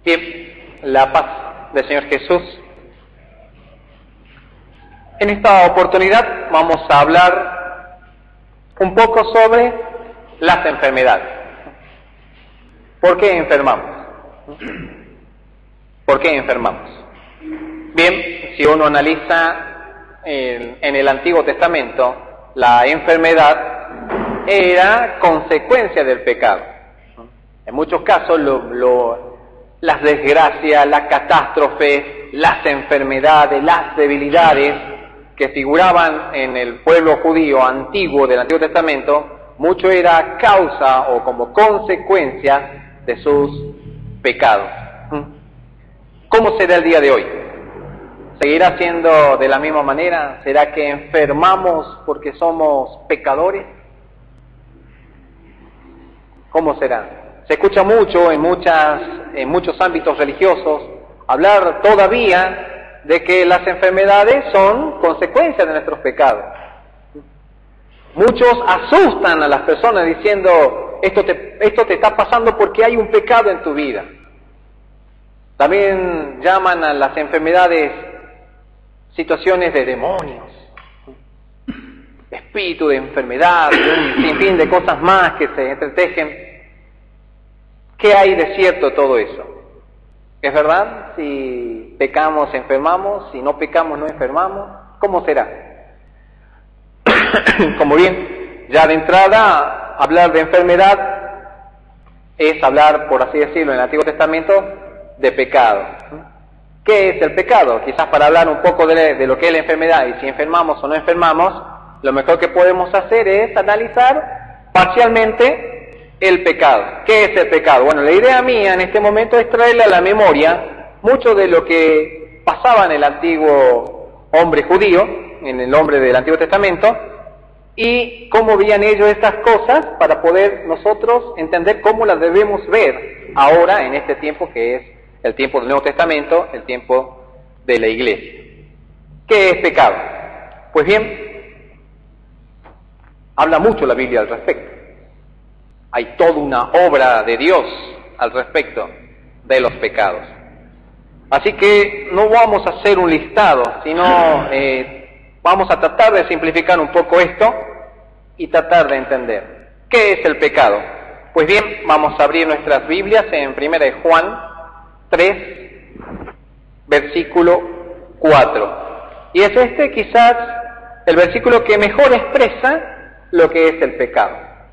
Bien, la paz del Señor Jesús. En esta oportunidad vamos a hablar un poco sobre las enfermedades. ¿Por qué enfermamos? ¿Por qué enfermamos? Bien, si uno analiza en el Antiguo Testamento, la enfermedad era consecuencia del pecado. En muchos casos las desgracias, las catástrofes, las enfermedades, las debilidades que figuraban en el pueblo judío antiguo del Antiguo Testamento, mucho era causa o como consecuencia de sus pecados. ¿Cómo será el día de hoy? ¿Seguirá siendo de la misma manera? ¿Será que enfermamos porque somos pecadores? ¿Cómo será? Se escucha mucho en muchos ámbitos religiosos hablar todavía de que las enfermedades son consecuencias de nuestros pecados. Muchos asustan a las personas diciendo, esto te está pasando porque hay un pecado en tu vida. También llaman a las enfermedades situaciones de demonios, espíritu de enfermedad, un sinfín de cosas más que se entretejen. ¿Qué hay de cierto todo eso? ¿Es verdad? Si pecamos, enfermamos, si no pecamos, no enfermamos. ¿Cómo será? Como bien, ya de entrada, hablar de enfermedad es hablar, por así decirlo, en el Antiguo Testamento, de pecado. ¿Qué es el pecado? Quizás para hablar un poco de lo que es la enfermedad y si enfermamos o no enfermamos, lo mejor que podemos hacer es analizar parcialmente el pecado. ¿Qué es el pecado? Bueno, la idea mía en este momento es traerle a la memoria mucho de lo que pasaba en el antiguo hombre judío, en el hombre del Antiguo Testamento, y cómo veían ellos estas cosas para poder nosotros entender cómo las debemos ver ahora en este tiempo que es el tiempo del Nuevo Testamento, el tiempo de la Iglesia. ¿Qué es pecado? Pues bien, habla mucho la Biblia al respecto. Hay toda una obra de Dios al respecto de los pecados. Así que no vamos a hacer un listado, sino vamos a tratar de simplificar un poco esto y tratar de entender. ¿Qué es el pecado? Pues bien, vamos a abrir nuestras Biblias en 1 de Juan 3, versículo 4. Y es quizás el versículo que mejor expresa lo que es el pecado.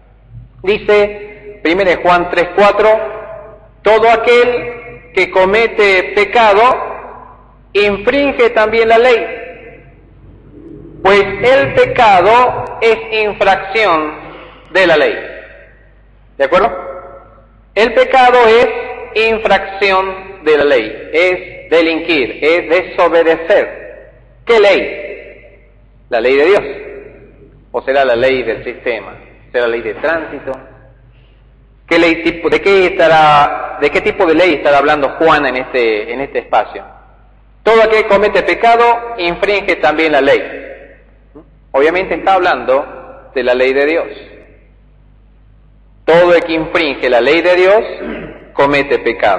Dice 1 de Juan 3, 4, todo aquel que comete pecado infringe también la ley, pues el pecado es infracción de la ley. ¿De acuerdo? El pecado es infracción de la ley, es delinquir, es desobedecer. ¿Qué ley? La ley de Dios. ¿O será la ley del sistema? ¿Será la ley de tránsito? ¿Qué ley de qué tipo de ley estará hablando Juan en este espacio? Todo aquel que comete pecado infringe también la ley. Obviamente está hablando de la ley de Dios. Todo el que infringe la ley de Dios comete pecado.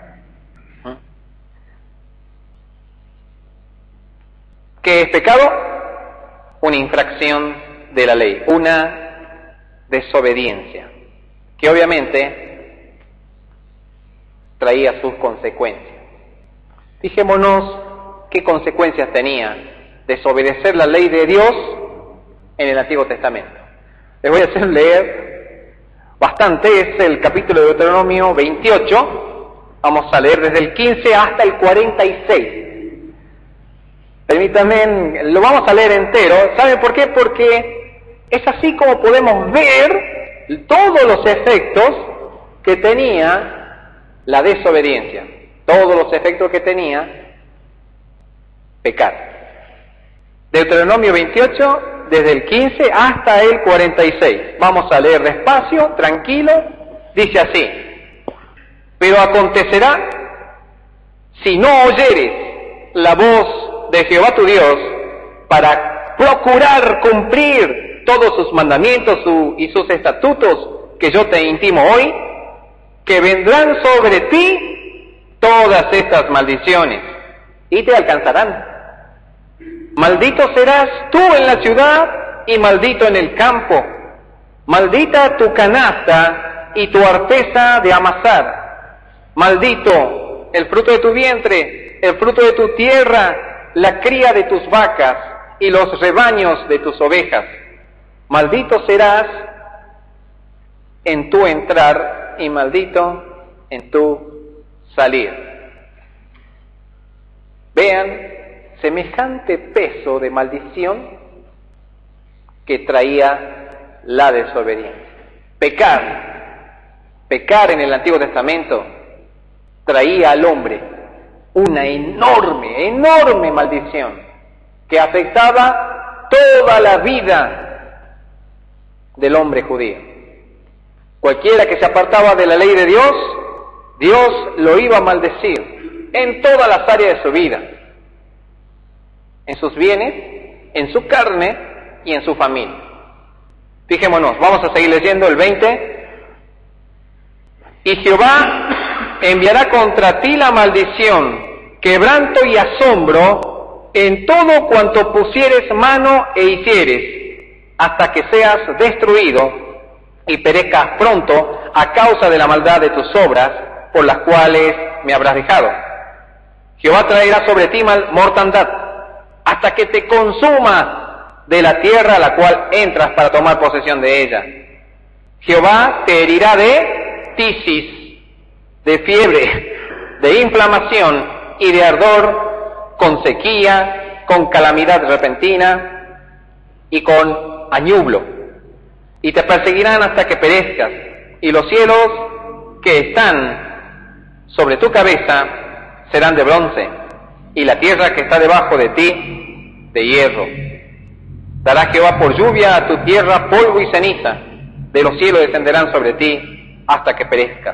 ¿Qué es pecado? Una infracción de la ley, una desobediencia, que obviamente traía sus consecuencias. Fijémonos qué consecuencias tenía desobedecer la ley de Dios en el Antiguo Testamento. Les voy a hacer leer bastante, es el capítulo de Deuteronomio 28, vamos a leer desde el 15 hasta el 46. Permítanme, lo vamos a leer entero. ¿Saben por qué? Porque es así como podemos ver todos los efectos que tenía la desobediencia, todos los efectos que tenía pecar. Deuteronomio 28, desde el 15 hasta el 46. Vamos a leer despacio, tranquilo. Dice así: pero acontecerá, si no oyeres la voz de Jehová tu Dios, para procurar cumplir todos sus mandamientos y sus estatutos que yo te intimo hoy, que vendrán sobre ti todas estas maldiciones y te alcanzarán. Maldito serás tú en la ciudad y maldito en el campo. Maldita tu canasta y tu arteza de amasar. Maldito el fruto de tu vientre, el fruto de tu tierra, la cría de tus vacas y los rebaños de tus ovejas. Maldito serás en tu entrar y maldito en tu salir. Vean semejante peso de maldición que traía la desobediencia. Pecar en el Antiguo Testamento traía al hombre una enorme maldición que afectaba toda la vida del hombre judío. Cualquiera que se apartaba de la ley de Dios, Dios lo iba a maldecir en todas las áreas de su vida, en sus bienes, en su carne y en su familia. Fijémonos, vamos a seguir leyendo el 20. Y Jehová enviará contra ti la maldición, quebranto y asombro en todo cuanto pusieres mano e hicieres, hasta que seas destruido y perezcas pronto a causa de la maldad de tus obras, por las cuales me habrás dejado. Jehová traerá sobre ti mortandad, hasta que te consumas de la tierra a la cual entras para tomar posesión de ella. Jehová te herirá de tisis, de fiebre, de inflamación y de ardor, con sequía, con calamidad repentina y con añublo. Y te perseguirán hasta que perezcas, y los cielos que están sobre tu cabeza serán de bronce, y la tierra que está debajo de ti de hierro. Dará Jehová por lluvia a tu tierra polvo y ceniza, de los cielos descenderán sobre ti hasta que perezcas.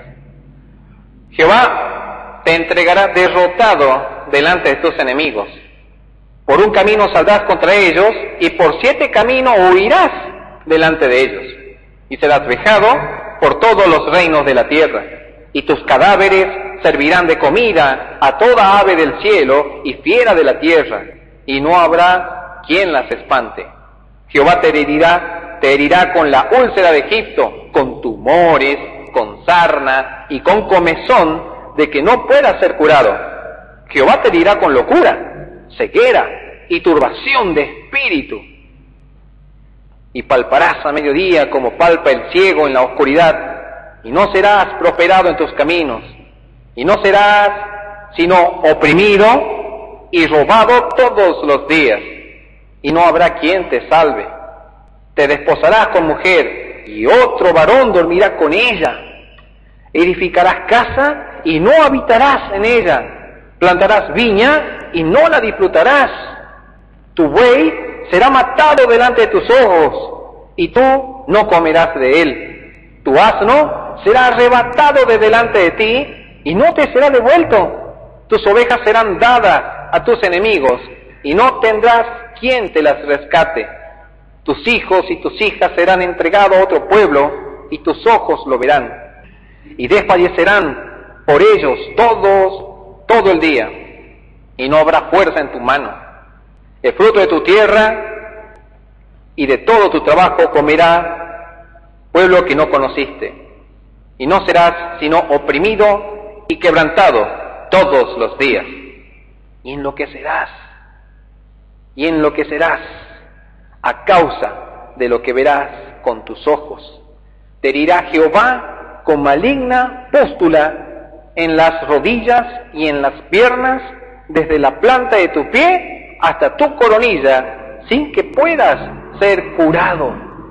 Jehová te entregará derrotado delante de tus enemigos. Por un camino saldrás contra ellos, y por 7 caminos huirás delante de ellos, y serás vejado por todos los reinos de la tierra, y tus cadáveres servirán de comida a toda ave del cielo y fiera de la tierra, y no habrá quien las espante. Jehová te herirá con la úlcera de Egipto, con tumores, con sarna y con comezón, de que no puedas ser curado. Jehová te herirá con locura, ceguera y turbación de espíritu. Y palparás a mediodía como palpa el ciego en la oscuridad, y no serás prosperado en tus caminos, y no serás sino oprimido y robado todos los días, y no habrá quien te salve. Te desposarás con mujer, y otro varón dormirá con ella. Edificarás casa, y no habitarás en ella. Plantarás viña, y no la disfrutarás. Tu buey será matado delante de tus ojos, y tú no comerás de él. Tu asno será arrebatado de delante de ti, y no te será devuelto. Tus ovejas serán dadas a tus enemigos, y no tendrás quien te las rescate. Tus hijos y tus hijas serán entregados a otro pueblo, y tus ojos lo verán. Y desfallecerán por ellos todo el día, y no habrá fuerza en tu mano. El fruto de tu tierra y de todo tu trabajo comerá pueblo que no conociste, y no serás sino oprimido y quebrantado todos los días. Y enloquecerás a causa de lo que verás con tus ojos. Te herirá Jehová con maligna pústula en las rodillas y en las piernas, desde la planta de tu pie hasta tu coronilla, sin que puedas ser curado.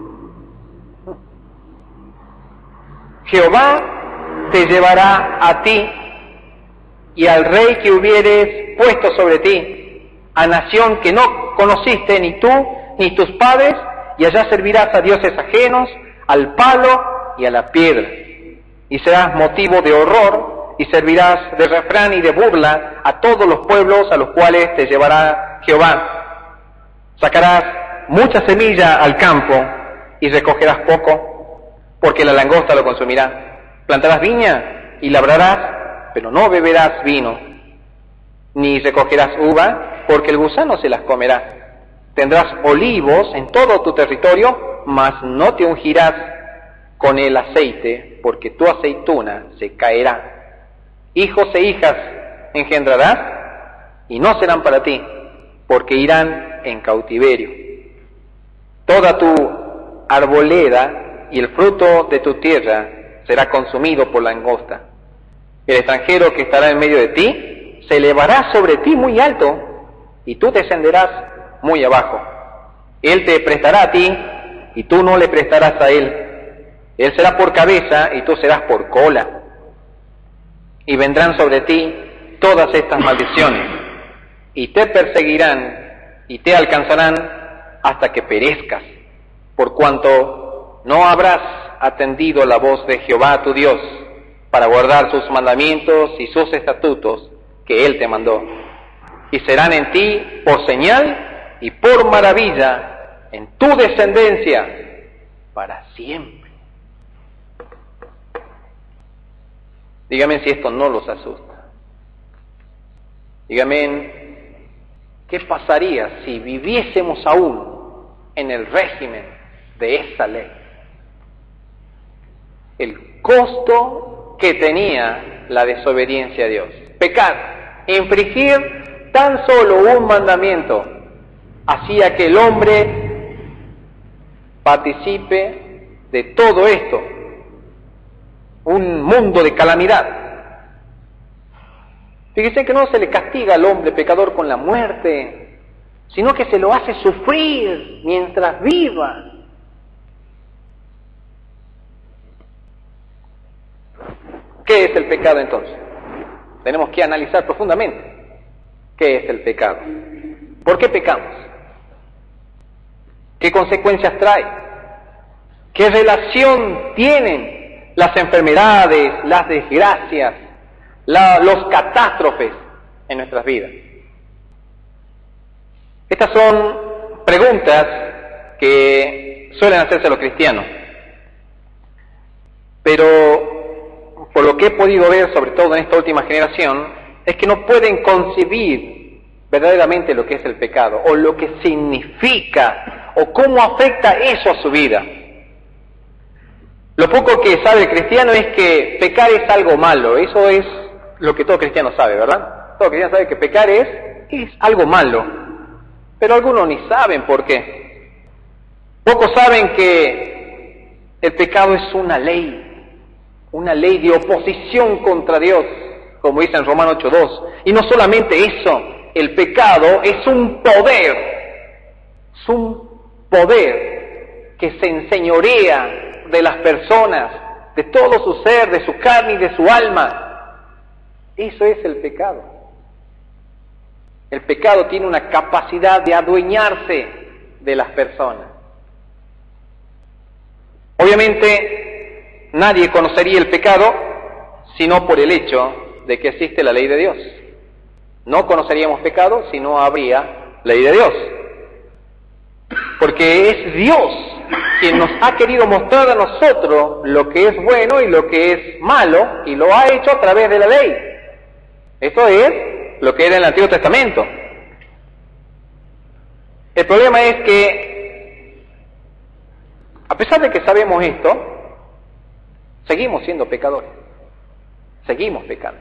Jehová te llevará a ti y al rey que hubieres puesto sobre ti, a nación que no conociste ni tú ni tus padres, y allá servirás a dioses ajenos, al palo y a la piedra, y serás motivo de horror, y servirás de refrán y de burla a todos los pueblos a los cuales te llevará Jehová. Sacarás mucha semilla al campo y recogerás poco, porque la langosta lo consumirá. Plantarás viña y labrarás pero no beberás vino, ni recogerás uva, porque el gusano se las comerá. Tendrás olivos en todo tu territorio, mas no te ungirás con el aceite, porque tu aceituna se caerá. Hijos e hijas engendrarás, y no serán para ti, porque irán en cautiverio. Toda tu arboleda y el fruto de tu tierra será consumido por langosta. El extranjero que estará en medio de ti se elevará sobre ti muy alto, y tú descenderás muy abajo. Él te prestará a ti, y tú no le prestarás a él. Él será por cabeza, y tú serás por cola. Y vendrán sobre ti todas estas maldiciones, y te perseguirán, y te alcanzarán hasta que perezcas, por cuanto no habrás atendido la voz de Jehová tu Dios, para guardar sus mandamientos y sus estatutos que Él te mandó. Y serán en ti por señal y por maravilla en tu descendencia para siempre. Dígame si esto no los asusta. Dígame, ¿qué pasaría si viviésemos aún en el régimen de esa ley? El costo que tenía la desobediencia a Dios. Pecar, infringir tan solo un mandamiento, hacía que el hombre participe de todo esto, un mundo de calamidad. Fíjense que no se le castiga al hombre pecador con la muerte, sino que se lo hace sufrir mientras viva. ¿Qué es el pecado entonces? Tenemos que analizar profundamente qué es el pecado. ¿Por qué pecamos? ¿Qué consecuencias trae? ¿Qué relación tienen las enfermedades, las desgracias, los catástrofes en nuestras vidas? Estas son preguntas que suelen hacerse los cristianos, pero por lo que he podido ver, sobre todo en esta última generación, es que no pueden concebir verdaderamente lo que es el pecado, o lo que significa, o cómo afecta eso a su vida. Lo poco que sabe el cristiano es que pecar es algo malo. Eso es lo que todo cristiano sabe, ¿verdad? Todo cristiano sabe que pecar es algo malo, pero algunos ni saben por qué. Pocos saben que el pecado es una ley de oposición contra Dios, como dice en Romanos 8:2. Y no solamente eso, el pecado es un poder que se enseñorea de las personas, de todo su ser, de su carne y de su alma. Eso es el pecado. El pecado tiene una capacidad de adueñarse de las personas. Obviamente, nadie conocería el pecado sino por el hecho de que existe la ley de Dios. No conoceríamos pecado si no habría ley de Dios. Porque es Dios quien nos ha querido mostrar a nosotros lo que es bueno y lo que es malo, y lo ha hecho a través de la ley. Esto es lo que era en el Antiguo Testamento. El problema es que, a pesar de que sabemos esto, seguimos siendo pecadores. Seguimos pecando.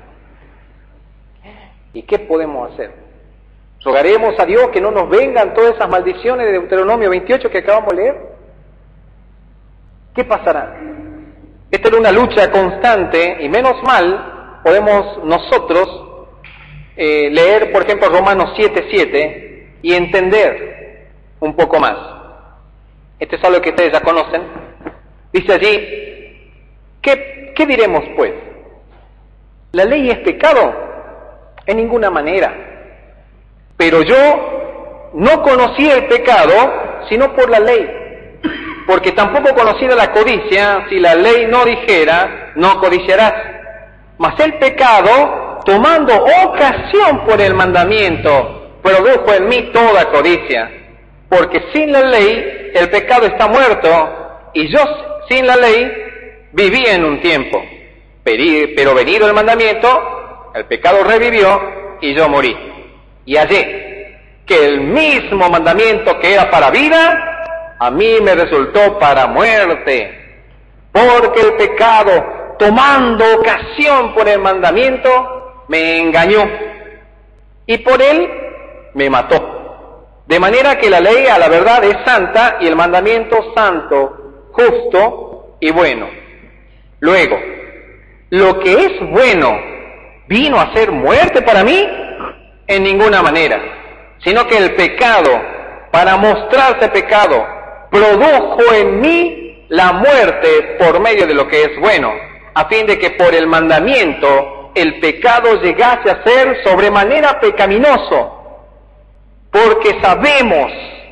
¿Y qué podemos hacer? ¿Rogaremos a Dios que no nos vengan todas esas maldiciones de Deuteronomio 28 que acabamos de leer? ¿Qué pasará? Esta era una lucha constante, y menos mal podemos nosotros leer, por ejemplo, Romanos 7:7 y entender un poco más. Esto es algo que ustedes ya conocen. Dice allí, ¿qué diremos pues? ¿La ley es pecado? En ninguna manera. Pero yo no conocí el pecado sino por la ley, porque tampoco conociera la codicia si la ley no dijera, no codiciarás. Mas el pecado, tomando ocasión por el mandamiento, produjo en mí toda codicia, porque sin la ley el pecado está muerto, y yo sin la ley vivía en un tiempo. Pero venido el mandamiento, el pecado revivió y yo morí. Y hallé que el mismo mandamiento que era para vida, a mí me resultó para muerte. Porque el pecado, tomando ocasión por el mandamiento, me engañó. Y por él me mató. De manera que la ley a la verdad es santa y el mandamiento santo, justo y bueno. Luego, lo que es bueno, ¿vino a ser muerte para mí? En ninguna manera, sino que el pecado, para mostrarse pecado, produjo en mí la muerte por medio de lo que es bueno, a fin de que por el mandamiento el pecado llegase a ser sobremanera pecaminoso. Porque sabemos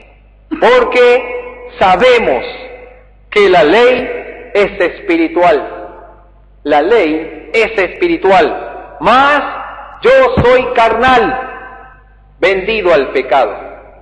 que la ley es espiritual. La ley es espiritual, mas yo soy carnal, vendido al pecado.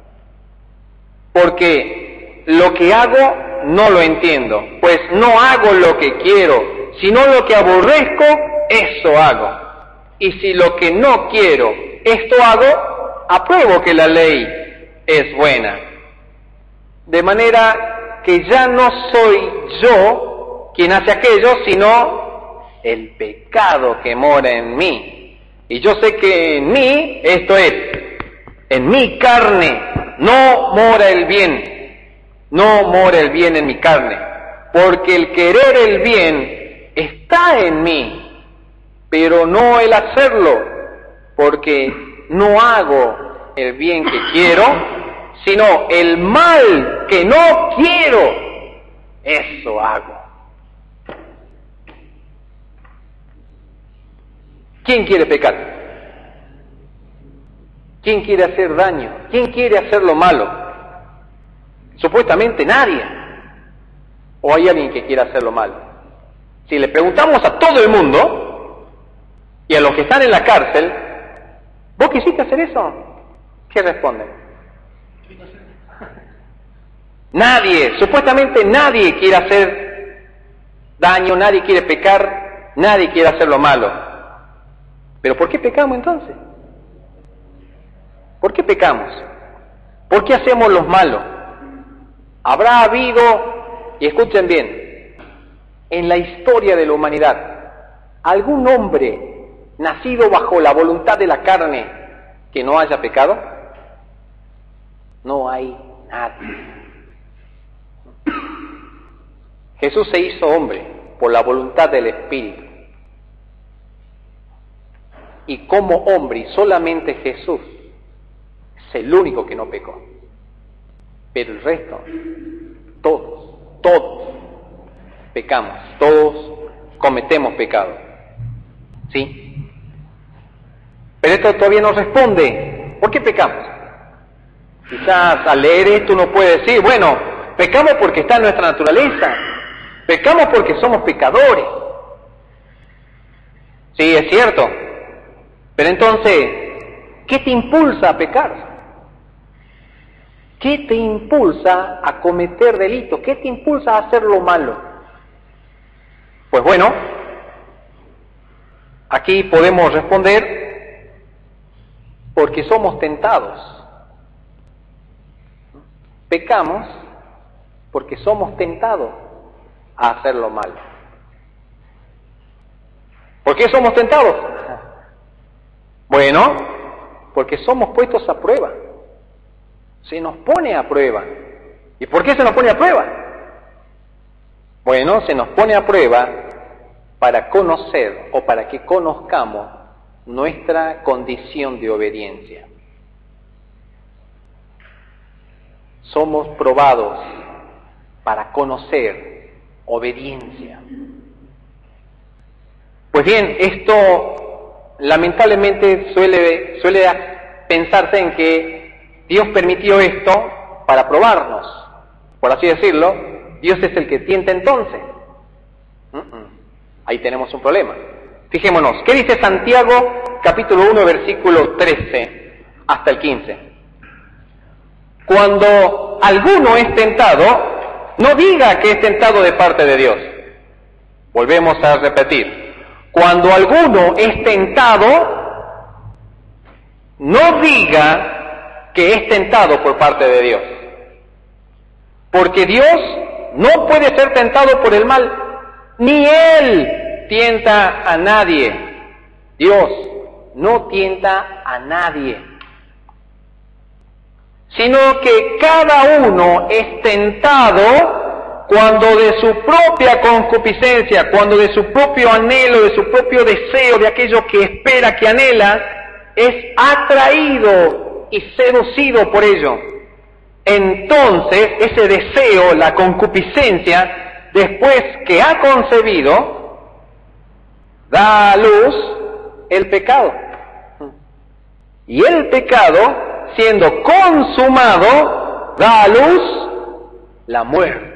Porque lo que hago no lo entiendo, pues no hago lo que quiero, sino lo que aborrezco, eso hago. Y si lo que no quiero, esto hago, apruebo que la ley es buena. De manera que ya no soy yo quien hace aquello, sino el pecado que mora en mí. Y yo sé que en mí, esto es, en mi carne, no mora el bien. No mora el bien en mi carne. Porque el querer el bien está en mí, pero no el hacerlo, porque no hago el bien que quiero, sino el mal que no quiero, eso hago. ¿Quién quiere pecar? ¿Quién quiere hacer daño? ¿Quién quiere hacer lo malo? Supuestamente nadie. ¿O hay alguien que quiera hacer lo malo? Si le preguntamos a todo el mundo y a los que están en la cárcel, ¿vos quisiste hacer eso? ¿Qué responden? Nadie, supuestamente nadie quiere hacer daño, nadie quiere pecar, nadie quiere hacer lo malo. ¿Pero por qué pecamos entonces? ¿Por qué pecamos? ¿Por qué hacemos los malos? Habrá habido, y escuchen bien, en la historia de la humanidad, algún hombre nacido bajo la voluntad de la carne que no haya pecado. No hay nadie. Jesús se hizo hombre por la voluntad del Espíritu. Y como hombre, y solamente Jesús, es el único que no pecó. Pero el resto, todos pecamos, todos cometemos pecado. ¿Sí? Pero esto todavía no responde. ¿Por qué pecamos? Quizás al leer esto uno puede decir, bueno, pecamos porque está en nuestra naturaleza. Pecamos porque somos pecadores. Sí, es cierto. Pero entonces, ¿qué te impulsa a pecar? ¿Qué te impulsa a cometer delitos? ¿Qué te impulsa a hacer lo malo? Pues bueno, aquí podemos responder porque somos tentados. Pecamos porque somos tentados a hacer lo malo. ¿Por qué somos tentados? Bueno, porque somos puestos a prueba. Se nos pone a prueba. ¿Y por qué se nos pone a prueba? Bueno, se nos pone a prueba para conocer o para que conozcamos nuestra condición de obediencia. Somos probados para conocer obediencia. Pues bien, esto lamentablemente suele pensarse en que Dios permitió esto para probarnos, por así decirlo. Dios es el que tienta entonces. Ahí tenemos un problema. Fijémonos, ¿qué dice Santiago capítulo 1 versículo 13 hasta el 15? Cuando alguno es tentado, no diga que es tentado de parte de Dios. Volvemos a repetir. Cuando alguno es tentado, no diga que es tentado por parte de Dios. Porque Dios no puede ser tentado por el mal, ni Él tienta a nadie. Dios no tienta a nadie, sino que cada uno es tentado cuando de su propia concupiscencia, cuando de su propio anhelo, de su propio deseo, de aquello que espera, que anhela, es atraído y seducido por ello. Entonces, ese deseo, la concupiscencia, después que ha concebido, da a luz el pecado. Y el pecado, siendo consumado, da a luz la muerte.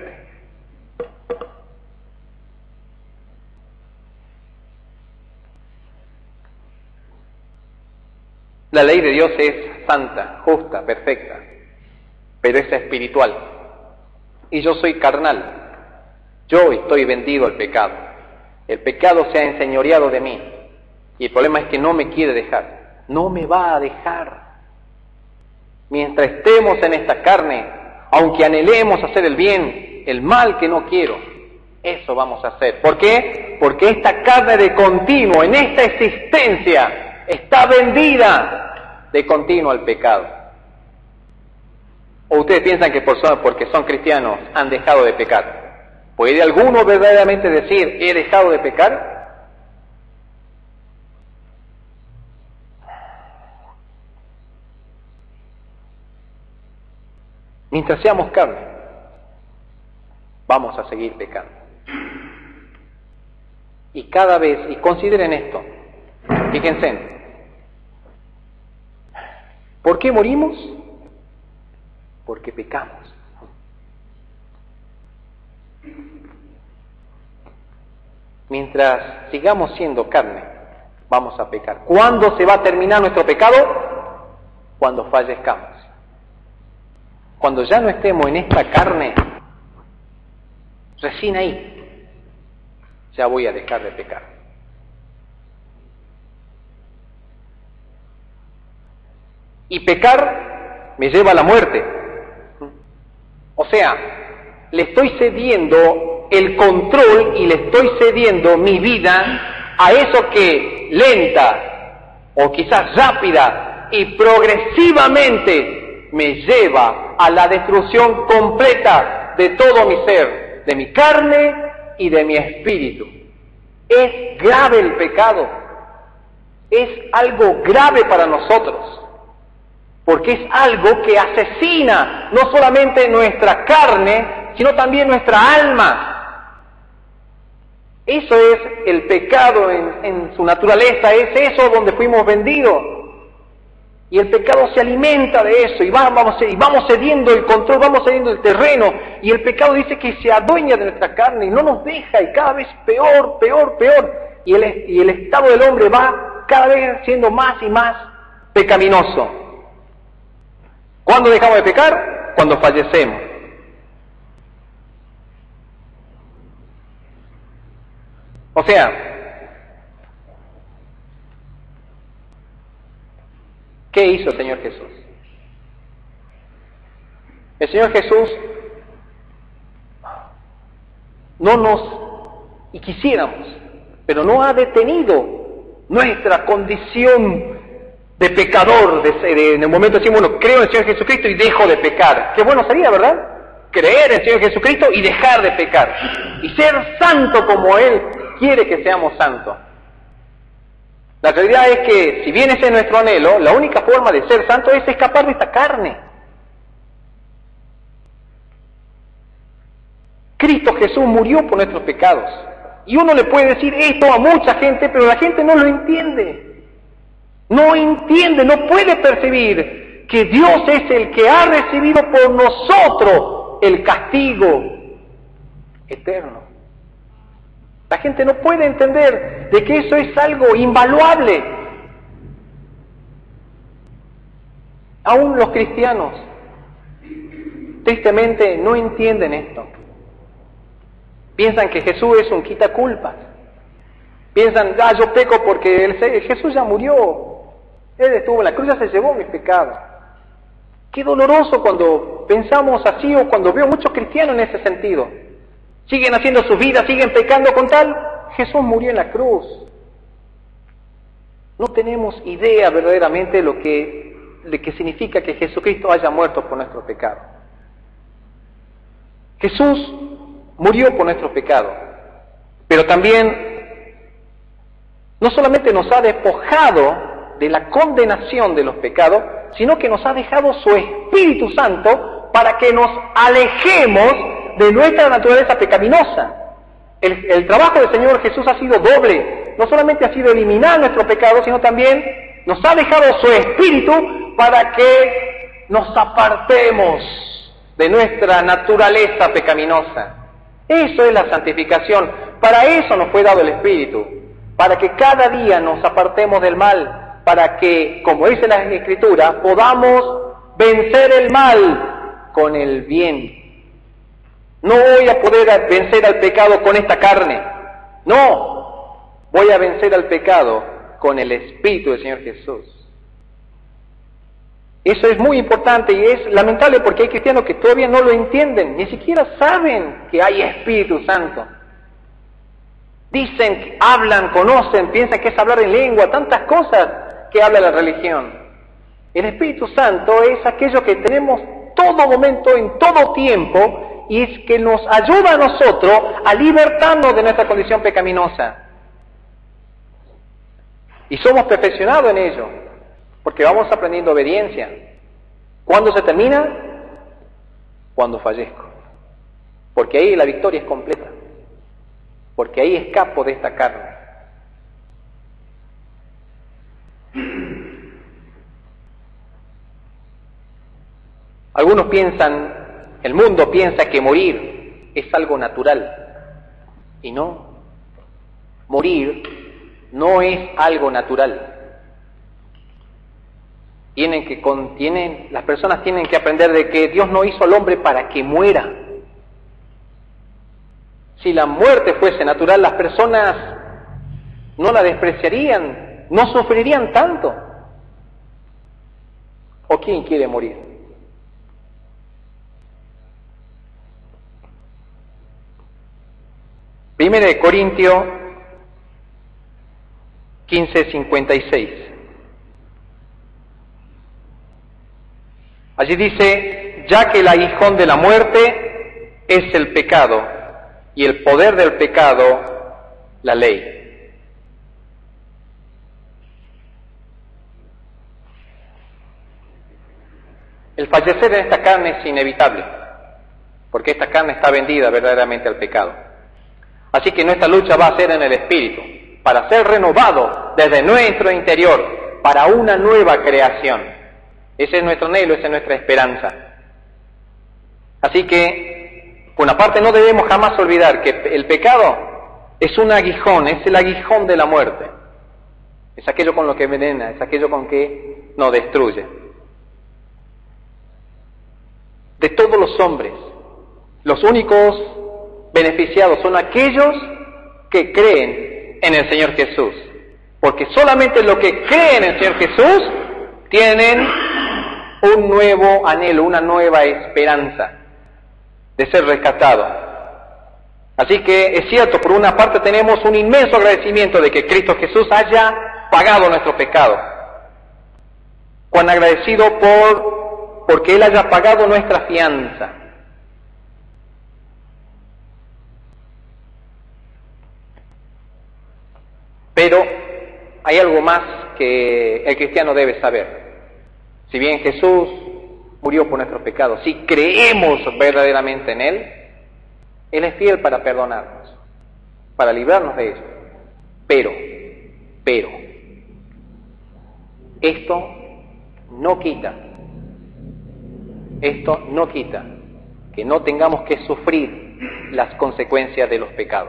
La ley de Dios es santa, justa, perfecta, pero es espiritual. Y yo soy carnal. Yo estoy vendido al pecado. El pecado se ha enseñoreado de mí. Y el problema es que no me quiere dejar. No me va a dejar. Mientras estemos en esta carne, aunque anhelemos hacer el bien, el mal que no quiero, eso vamos a hacer. ¿Por qué? Porque esta carne de continuo, en esta existencia, está vendida de continuo al pecado. ¿O ustedes piensan que porque son cristianos han dejado de pecar? ¿Puede alguno verdaderamente decir, he dejado de pecar? Mientras seamos carne, vamos a seguir pecando. Y cada vez, y consideren esto, fíjense, ¿por qué morimos? Porque pecamos. Mientras sigamos siendo carne, vamos a pecar. ¿Cuándo se va a terminar nuestro pecado? Cuando fallezcamos. Cuando ya no estemos en esta carne, recién ahí, ya voy a dejar de pecar. Y pecar me lleva a la muerte. O sea, le estoy cediendo el control y le estoy cediendo mi vida a eso que lenta o quizás rápida y progresivamente me lleva a la destrucción completa de todo mi ser, de mi carne y de mi espíritu. Es grave el pecado, es algo grave para nosotros. Porque es algo que asesina no solamente nuestra carne, sino también nuestra alma. Eso es el pecado en su naturaleza, es eso donde fuimos vendidos. Y el pecado se alimenta de eso, y vamos cediendo el control, vamos cediendo el terreno, y el pecado dice que se adueña de nuestra carne y no nos deja, y cada vez peor, peor, peor. Y el estado del hombre va cada vez siendo más y más pecaminoso. ¿Cuándo dejamos de pecar? Cuando fallecemos. O sea, ¿qué hizo el Señor Jesús? El Señor Jesús y quisiéramos, pero no ha detenido nuestra condición de pecador, en el momento decimos, bueno, creo en el Señor Jesucristo y dejo de pecar. Qué bueno sería, ¿verdad? Creer en el Señor Jesucristo y dejar de pecar. Y ser santo como Él quiere que seamos santos. La realidad es que, si bien ese es nuestro anhelo, la única forma de ser santo es escapar de esta carne. Cristo Jesús murió por nuestros pecados. Y uno le puede decir esto a mucha gente, pero la gente no lo entiende. No entiende, no puede percibir que Dios es el que ha recibido por nosotros el castigo eterno. La gente no puede entender de que eso es algo invaluable. Aún los cristianos, tristemente, no entienden esto. Piensan que Jesús es un quitaculpas. Piensan, yo peco porque Jesús ya murió. Él estuvo en la cruz, ya se llevó mis pecados. Qué doloroso cuando pensamos así o cuando veo muchos cristianos en ese sentido. Siguen haciendo sus vidas, siguen pecando con tal. Jesús murió en la cruz. No tenemos idea verdaderamente de lo que significa que Jesucristo haya muerto por nuestros pecados. Jesús murió por nuestros pecados, pero también no solamente nos ha despojado de la condenación de los pecados, sino que nos ha dejado su Espíritu Santo para que nos alejemos de nuestra naturaleza pecaminosa. El trabajo del Señor Jesús ha sido doble. No solamente ha sido eliminar nuestro pecado, sino también nos ha dejado su Espíritu para que nos apartemos de nuestra naturaleza pecaminosa. Eso es la santificación. Para eso nos fue dado el Espíritu, para que cada día nos apartemos del mal, para que, como dice la Escritura, podamos vencer el mal con el bien. No voy a poder vencer al pecado con esta carne. No, voy a vencer al pecado con el Espíritu del Señor Jesús. Eso es muy importante y es lamentable porque hay cristianos que todavía no lo entienden, ni siquiera saben que hay Espíritu Santo. Dicen, hablan, conocen, piensan que es hablar en lengua, tantas cosas que habla la religión. El Espíritu Santo es aquello que tenemos todo momento, en todo tiempo, y es que nos ayuda a nosotros a libertarnos de nuestra condición pecaminosa. Y somos perfeccionados en ello, porque vamos aprendiendo obediencia. ¿Cuándo se termina? Cuando fallezco. Porque ahí la victoria es completa. Porque ahí escapo de esta carne. Algunos piensan, el mundo piensa que morir es algo natural. Y no. Morir no es algo natural. Las personas tienen que aprender de que Dios no hizo al hombre para que muera. Si la muerte fuese natural, las personas no la despreciarían, no sufrirían tanto. ¿O quién quiere morir? Primera de Corintios 15:56. Allí dice, ya que el aguijón de la muerte es el pecado, y el poder del pecado, la ley. El fallecer en esta carne es inevitable, porque esta carne está vendida verdaderamente al pecado. Así que nuestra lucha va a ser en el Espíritu, para ser renovado desde nuestro interior, para una nueva creación. Ese es nuestro anhelo, esa es nuestra esperanza. Así que, por una parte, no debemos jamás olvidar que el pecado es un aguijón, es el aguijón de la muerte. Es aquello con lo que envenena, es aquello con que nos destruye. De todos los hombres, los únicos beneficiados son aquellos que creen en el Señor Jesús. Porque solamente los que creen en el Señor Jesús tienen un nuevo anhelo, una nueva esperanza de ser rescatados. Así que es cierto, por una parte tenemos un inmenso agradecimiento de que Cristo Jesús haya pagado nuestro pecado. Cuán agradecido porque Él haya pagado nuestra fianza. Pero hay algo más que el cristiano debe saber. Si bien Jesús murió por nuestros pecados, si creemos verdaderamente en Él, Él es fiel para perdonarnos, para librarnos de ello. Pero, esto no quita que no tengamos que sufrir las consecuencias de los pecados.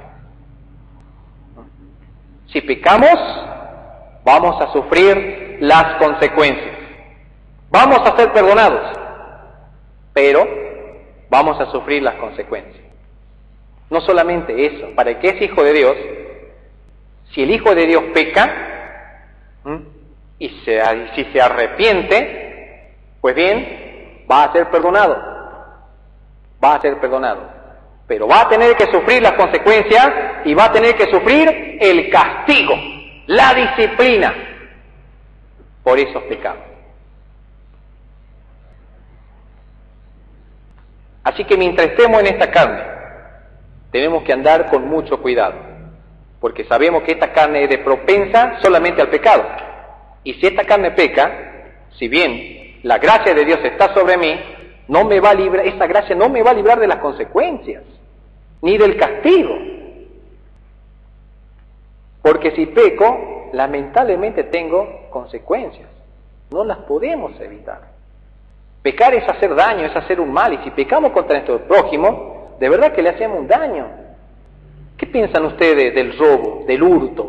Si pecamos, vamos a sufrir las consecuencias. Vamos a ser perdonados, pero vamos a sufrir las consecuencias. No solamente eso, para el que es hijo de Dios, Si el Hijo de Dios peca, y si se arrepiente, pues bien, va a ser perdonado. Va a ser perdonado. Pero va a tener que sufrir las consecuencias y va a tener que sufrir el castigo, la disciplina por esos pecados. Así que mientras estemos en esta carne, tenemos que andar con mucho cuidado, porque sabemos que esta carne es de propensa solamente al pecado. Y si esta carne peca, si bien la gracia de Dios está sobre mí, no me va a librar, esa gracia no me va a librar de las consecuencias, ni del castigo. Porque si peco, lamentablemente tengo consecuencias. No las podemos evitar. Pecar es hacer daño, es hacer un mal, y si pecamos contra nuestro prójimo, de verdad que le hacemos un daño. ¿Qué piensan ustedes del robo, del hurto?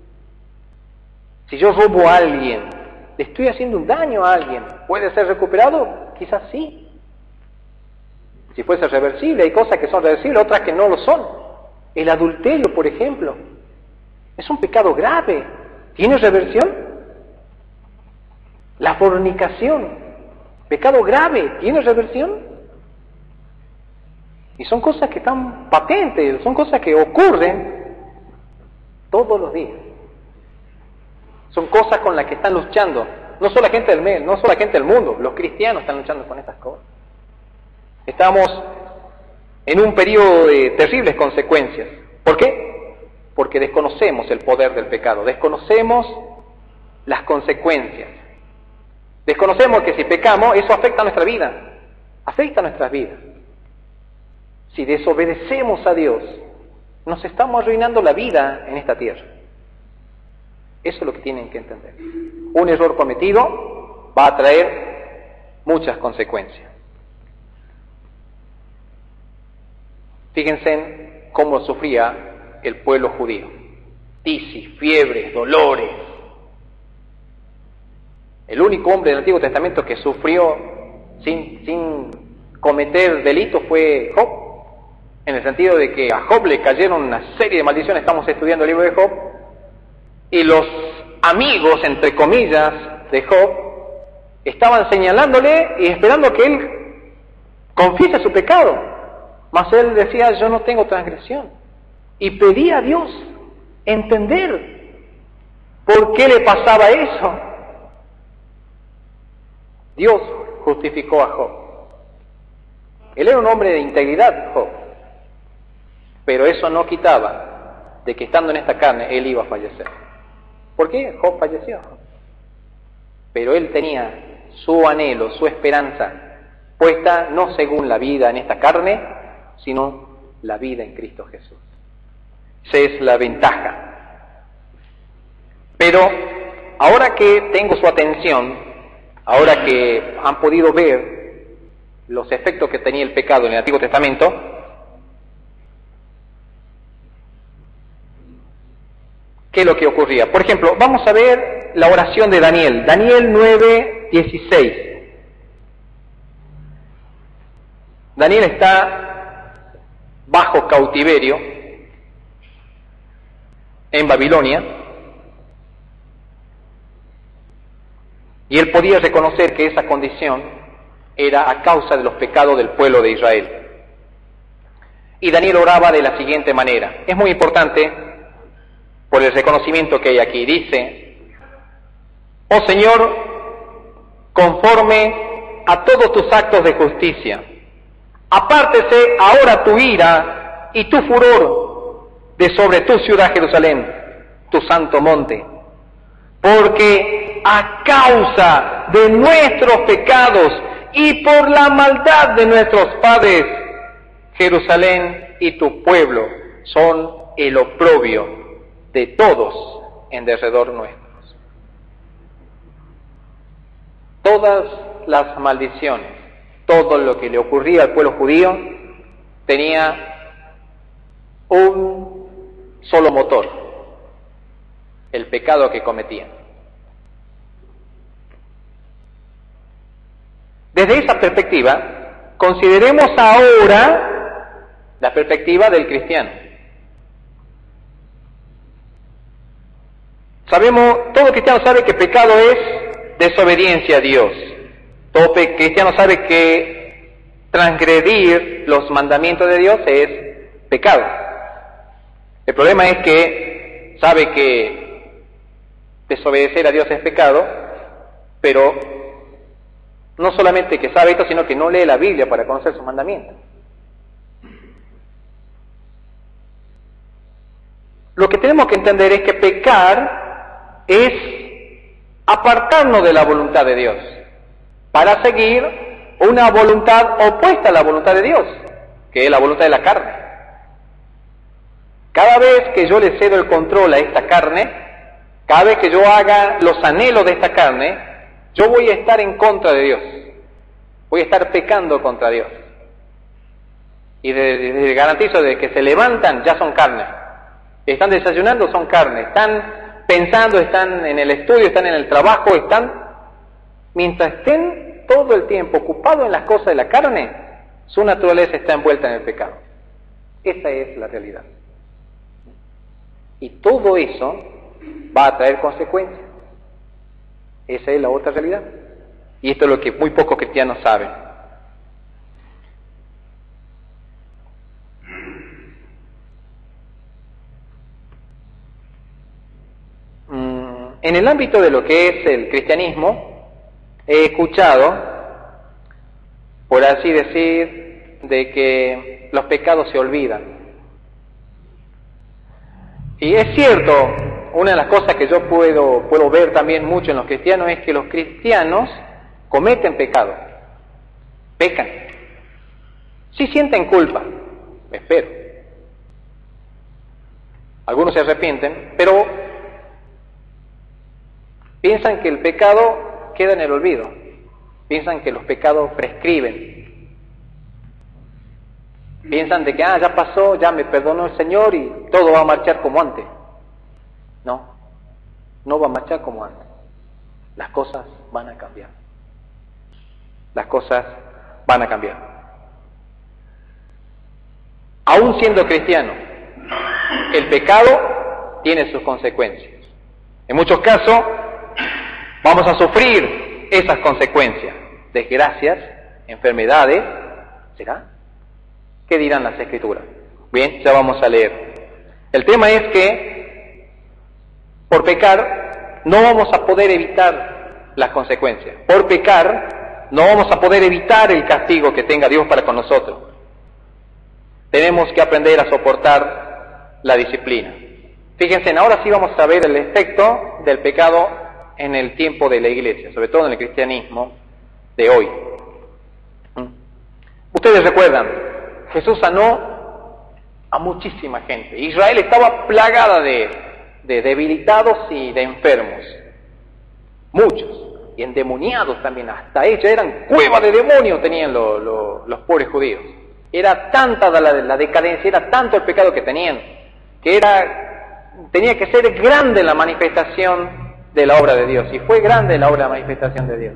Si yo robo a alguien, le estoy haciendo un daño a alguien. ¿Puede ser recuperado? Quizás sí. Si fuese reversible, hay cosas que son reversibles, otras que no lo son. El adulterio, por ejemplo, es un pecado grave. ¿Tiene reversión? La fornicación, pecado grave, ¿tiene reversión? Y son cosas que están patentes, son cosas que ocurren todos los días. Son cosas con las que están luchando, no solo la gente del mundo, los cristianos están luchando con estas cosas. Estamos en un periodo de terribles consecuencias. ¿Por qué? Porque desconocemos el poder del pecado, desconocemos las consecuencias. Desconocemos que si pecamos, eso afecta a nuestra vida, afecta a nuestras vidas. Si desobedecemos a Dios, nos estamos arruinando la vida en esta tierra. Eso es lo que tienen que entender. Un error cometido va a traer muchas consecuencias. Fíjense en cómo sufría el pueblo judío. Tisis, fiebres, dolores. El único hombre del Antiguo Testamento que sufrió sin cometer delitos fue Job, en el sentido de que a Job le cayeron una serie de maldiciones. Estamos estudiando el libro de Job, y los amigos, entre comillas, de Job, estaban señalándole y esperando que él confiese su pecado. Mas él decía, yo no tengo transgresión. Y pedía a Dios entender por qué le pasaba eso. Dios justificó a Job. Él era un hombre de integridad, Job. Pero eso no quitaba de que estando en esta carne, él iba a fallecer. ¿Por qué? Job falleció. Pero él tenía su anhelo, su esperanza, puesta no según la vida en esta carne, sino la vida en Cristo Jesús. Esa es la ventaja. Pero ahora que tengo su atención, ahora que han podido ver los efectos que tenía el pecado en el Antiguo Testamento, ¿qué es lo que ocurría? Por ejemplo, vamos a ver la oración de Daniel. Daniel 9:16. Daniel está bajo cautiverio en Babilonia, y él podía reconocer que esa condición era a causa de los pecados del pueblo de Israel. Y Daniel oraba de la siguiente manera. Es muy importante por el reconocimiento que hay aquí. Dice: oh Señor, conforme a todos tus actos de justicia, apártese ahora tu ira y tu furor de sobre tu ciudad Jerusalén, tu santo monte, porque a causa de nuestros pecados y por la maldad de nuestros padres, Jerusalén y tu pueblo son el oprobio de todos en derredor nuestros. Todas las maldiciones, todo lo que le ocurría al pueblo judío tenía un solo motor: el pecado que cometían. Desde esa perspectiva, consideremos ahora la perspectiva del cristiano. todo cristiano sabe que pecado es desobediencia a Dios. Todo cristiano sabe que transgredir los mandamientos de Dios es pecado. El problema es que sabe que desobedecer a Dios es pecado, pero no solamente que sabe esto, sino que no lee la Biblia para conocer sus mandamientos. Lo que tenemos que entender es que pecar es apartarnos de la voluntad de Dios para seguir una voluntad opuesta a la voluntad de Dios, que es la voluntad de la carne. Cada vez que yo le cedo el control a esta carne, cada vez que yo haga los anhelos de esta carne, yo voy a estar en contra de Dios. Voy a estar pecando contra Dios. Y les garantizo de que se levantan, ya son carne. Están desayunando, son carne. Están pensando, están en el estudio, están en el trabajo, mientras estén todo el tiempo ocupados en las cosas de la carne, su naturaleza está envuelta en el pecado. Esa es la realidad. Y todo eso va a traer consecuencias. Esa es la otra realidad. Y esto es lo que muy pocos cristianos saben. En el ámbito de lo que es el cristianismo, he escuchado, por así decir, de que los pecados se olvidan. Y es cierto, una de las cosas que yo puedo ver también mucho en los cristianos es que los cristianos cometen pecado, pecan, sí sienten culpa, espero. Algunos se arrepienten, pero piensan que el pecado queda en el olvido, piensan que los pecados prescriben. Piensan de que, ya pasó, ya me perdonó el Señor y todo va a marchar como antes. No va a marchar como antes. Las cosas van a cambiar. Las cosas van a cambiar. Aún siendo cristiano, el pecado tiene sus consecuencias. En muchos casos, vamos a sufrir esas consecuencias. Desgracias, enfermedades, ¿será? ¿Qué dirán las Escrituras? Bien, ya vamos a leer. El tema es que por pecar no vamos a poder evitar las consecuencias. Por pecar no vamos a poder evitar el castigo que tenga Dios para con nosotros. Tenemos que aprender a soportar la disciplina. Fíjense, ahora sí vamos a ver el efecto del pecado en el tiempo de la iglesia, sobre todo en el cristianismo de hoy. Ustedes recuerdan, Jesús sanó a muchísima gente. Israel estaba plagada de debilitados y de enfermos. Muchos. Y endemoniados también. Hasta ellos eran cuevas de demonios tenían los pobres judíos. Era tanta la decadencia, era tanto el pecado que tenían, que tenía que ser grande la manifestación de la obra de Dios. Y fue grande la obra de la manifestación de Dios.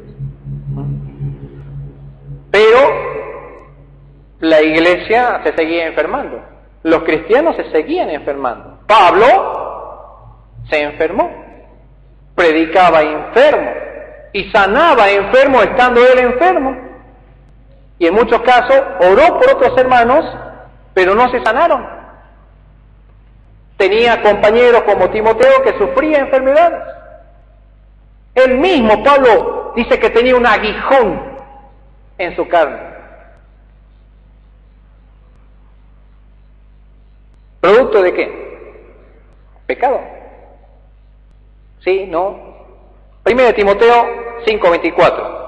Pero la iglesia se seguía enfermando. Los cristianos se seguían enfermando. Pablo se enfermó. Predicaba enfermo. Y sanaba enfermo estando él enfermo. Y en muchos casos oró por otros hermanos, pero no se sanaron. Tenía compañeros como Timoteo que sufría enfermedades. Él mismo, Pablo, dice que tenía un aguijón en su carne. ¿Producto de qué? Pecado. ¿Sí? ¿No? 1 Timoteo 5:24.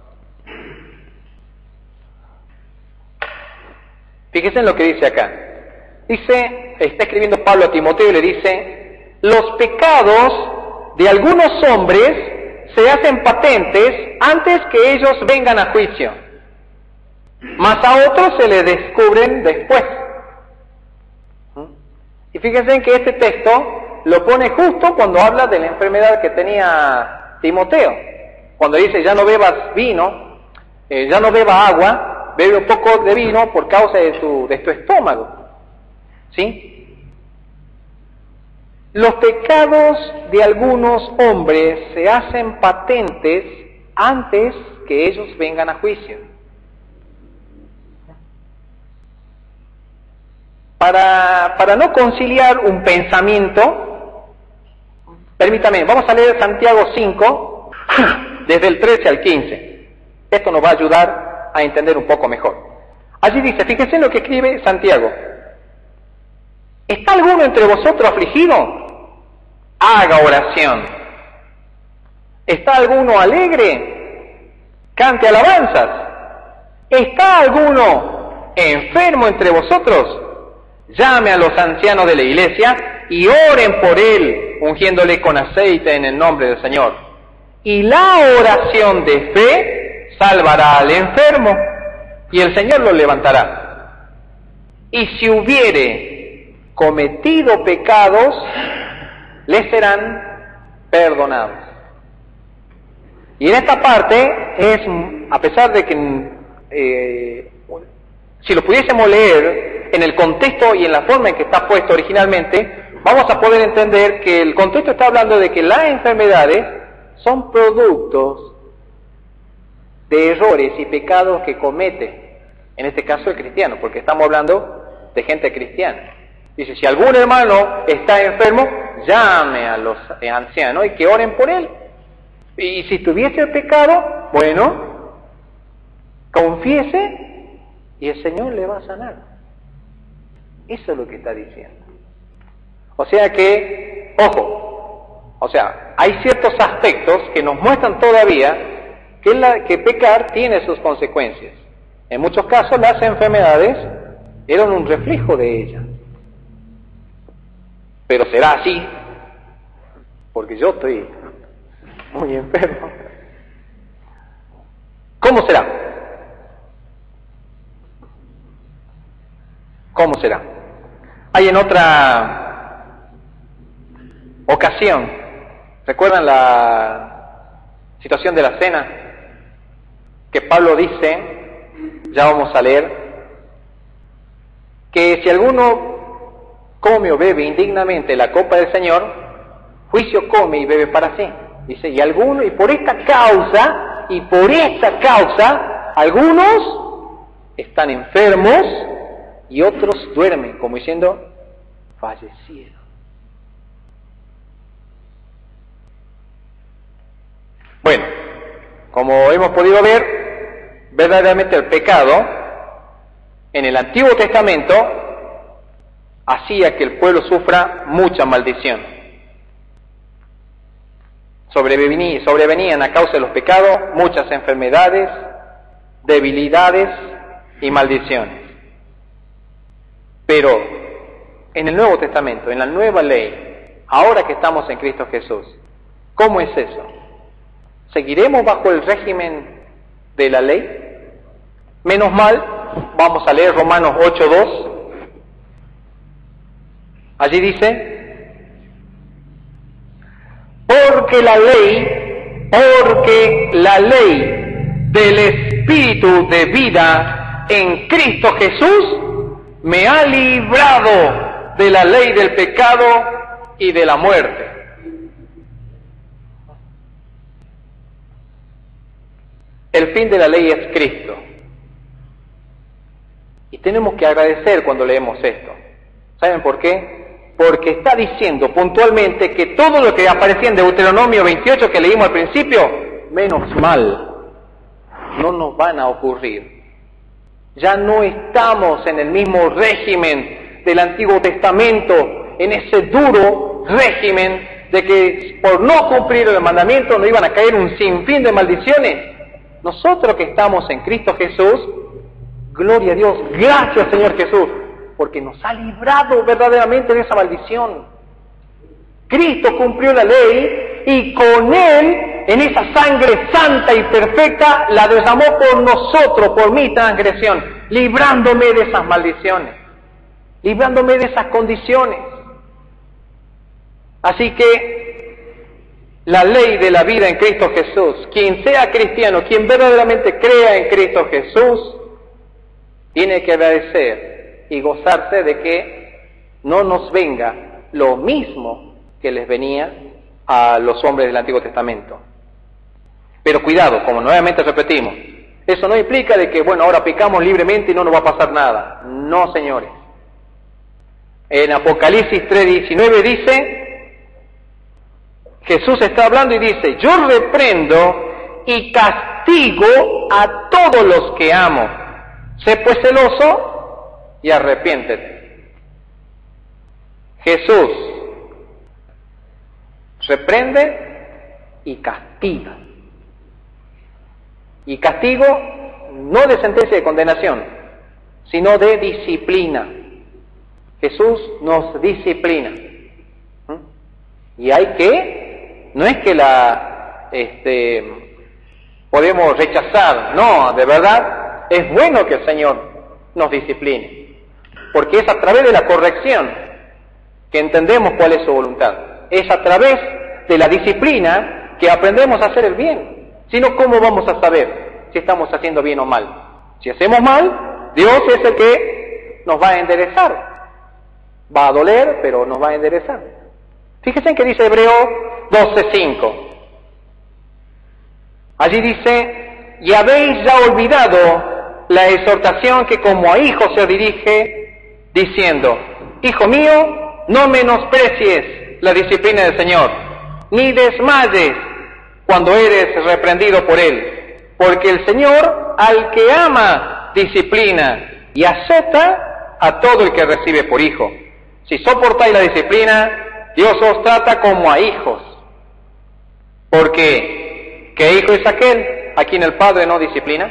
Fíjense en lo que dice acá. Dice, está escribiendo Pablo a Timoteo y le dice: los pecados de algunos hombres se hacen patentes antes que ellos vengan a juicio, mas a otros se les descubren después. Y fíjense en que este texto lo pone justo cuando habla de la enfermedad que tenía Timoteo. Cuando dice, ya no bebas vino, ya no beba agua, bebe un poco de vino por causa de tu estómago. ¿Sí? Los pecados de algunos hombres se hacen patentes antes que ellos vengan a juicio. Para no conciliar un pensamiento, permítame, vamos a leer Santiago 5, desde el 13 al 15. Esto nos va a ayudar a entender un poco mejor. Allí dice, fíjense en lo que escribe Santiago. ¿Está alguno entre vosotros afligido? Haga oración. ¿Está alguno alegre? Cante alabanzas. ¿Está alguno enfermo entre vosotros? Llame a los ancianos de la iglesia y oren por él, ungiéndole con aceite en el nombre del Señor. Y la oración de fe salvará al enfermo, y el Señor lo levantará. Y si hubiere cometido pecados, les serán perdonados. Y en esta parte es, a pesar de que si lo pudiésemos leer en el contexto y en la forma en que está puesto originalmente, vamos a poder entender que el contexto está hablando de que las enfermedades son productos de errores y pecados que comete, en este caso el cristiano, porque estamos hablando de gente cristiana. Dice, si algún hermano está enfermo, llame a los ancianos y que oren por él. Y si tuviese pecado, bueno, confiese y el Señor le va a sanar. Eso es lo que está diciendo. O sea que, ojo, o sea, hay ciertos aspectos que nos muestran todavía que pecar tiene sus consecuencias. En muchos casos las enfermedades eran un reflejo de ellas. Pero será así, porque yo estoy muy enfermo. ¿Cómo será? ¿Cómo será? Hay en otra ocasión, ¿recuerdan la situación de la cena? Que Pablo dice, ya vamos a leer, que si alguno come o bebe indignamente la copa del Señor, juicio come y bebe para sí. Dice, y por esta causa, algunos están enfermos y otros duermen, como diciendo, fallecieron. Bueno, como hemos podido ver, verdaderamente el pecado en el Antiguo Testamento hacía que el pueblo sufra mucha maldición. Sobrevenían a causa de los pecados muchas enfermedades, debilidades y maldiciones. Pero en el Nuevo Testamento, en la nueva ley, ahora que estamos en Cristo Jesús, ¿cómo es eso? ¿Seguiremos bajo el régimen de la ley? Menos mal, vamos a leer Romanos 8:2. Allí dice, porque la ley del Espíritu de vida en Cristo Jesús me ha librado de la ley del pecado y de la muerte. El fin de la ley es Cristo. Y tenemos que agradecer cuando leemos esto. ¿Saben por qué? Porque está diciendo puntualmente que todo lo que aparecía en Deuteronomio 28 que leímos al principio, menos mal, no nos van a ocurrir. Ya no estamos en el mismo régimen del Antiguo Testamento, en ese duro régimen de que por no cumplir el mandamiento nos iban a caer un sinfín de maldiciones. Nosotros que estamos en Cristo Jesús, gloria a Dios, gracias Señor Jesús, porque nos ha librado verdaderamente de esa maldición. Cristo cumplió la ley y con Él, en esa sangre santa y perfecta, la derramó por nosotros, por mi transgresión, librándome de esas maldiciones, librándome de esas condiciones. Así que la ley de la vida en Cristo Jesús, quien sea cristiano, quien verdaderamente crea en Cristo Jesús, tiene que agradecer y gozarse de que no nos venga lo mismo que les venía a los hombres del Antiguo Testamento. Pero cuidado, como nuevamente repetimos, eso no implica de que, bueno, ahora pecamos libremente y no nos va a pasar nada. No, señores. En Apocalipsis 3:19 dice, Jesús está hablando y dice, yo reprendo y castigo a todos los que amo. Sé pues celoso y arrepiéntete. Jesús reprende y castiga. Y castigo no de sentencia de condenación, sino de disciplina. Jesús nos disciplina. Y hay que, no es que la podemos rechazar, no, de verdad es bueno que el Señor nos discipline, porque es a través de la corrección que entendemos cuál es su voluntad. Es a través de la disciplina que aprendemos a hacer el bien. Si no, ¿cómo vamos a saber si estamos haciendo bien o mal? Si hacemos mal, Dios es el que nos va a enderezar. Va a doler, pero nos va a enderezar. Fíjense en que dice Hebreos 12:5. Allí dice, y habéis ya olvidado la exhortación que como a hijos se dirige, diciendo, hijo mío, no menosprecies la disciplina del Señor, ni desmayes cuando eres reprendido por Él, porque el Señor al que ama disciplina y azota a todo el que recibe por hijo. Si soportáis la disciplina, Dios os trata como a hijos. Porque, ¿qué hijo es aquel a quien el Padre no disciplina?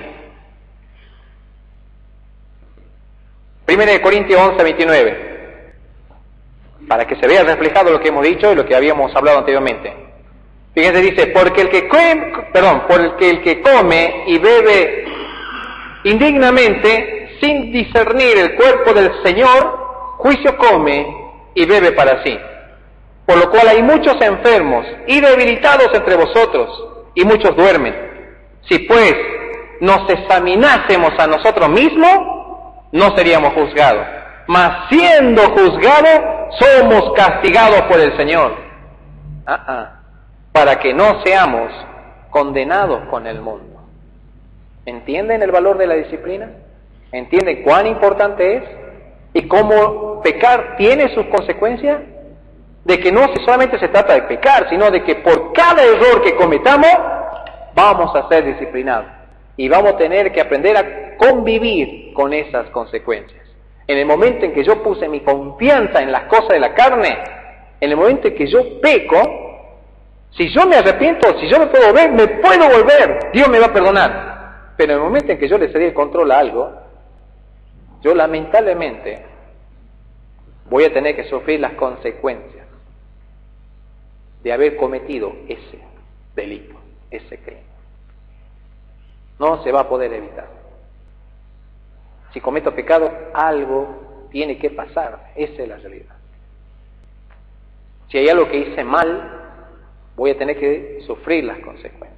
1 Corintios 11:29. Para que se vea reflejado lo que hemos dicho y lo que habíamos hablado anteriormente. Fíjense, dice, porque el que come y bebe indignamente, sin discernir el cuerpo del Señor, juicio come y bebe para sí. Por lo cual hay muchos enfermos y debilitados entre vosotros, y muchos duermen. Si pues nos examinásemos a nosotros mismos, no seríamos juzgados. Mas siendo juzgados, somos castigados por el Señor. Para que no seamos condenados con el mundo. ¿Entienden el valor de la disciplina? ¿Entienden cuán importante es? ¿Y cómo pecar tiene sus consecuencias? De que no solamente se trata de pecar, sino de que por cada error que cometamos, vamos a ser disciplinados. Y vamos a tener que aprender a convivir con esas consecuencias. En el momento en que yo puse mi confianza en las cosas de la carne, en el momento en que yo peco, si yo me arrepiento, si yo me puedo volver, Dios me va a perdonar. Pero en el momento en que yo le cedí el control a algo, yo lamentablemente voy a tener que sufrir las consecuencias de haber cometido ese delito, ese crimen. No se va a poder evitar. Si cometo pecado, algo tiene que pasar. Esa es la realidad. Si hay algo que hice mal, voy a tener que sufrir las consecuencias.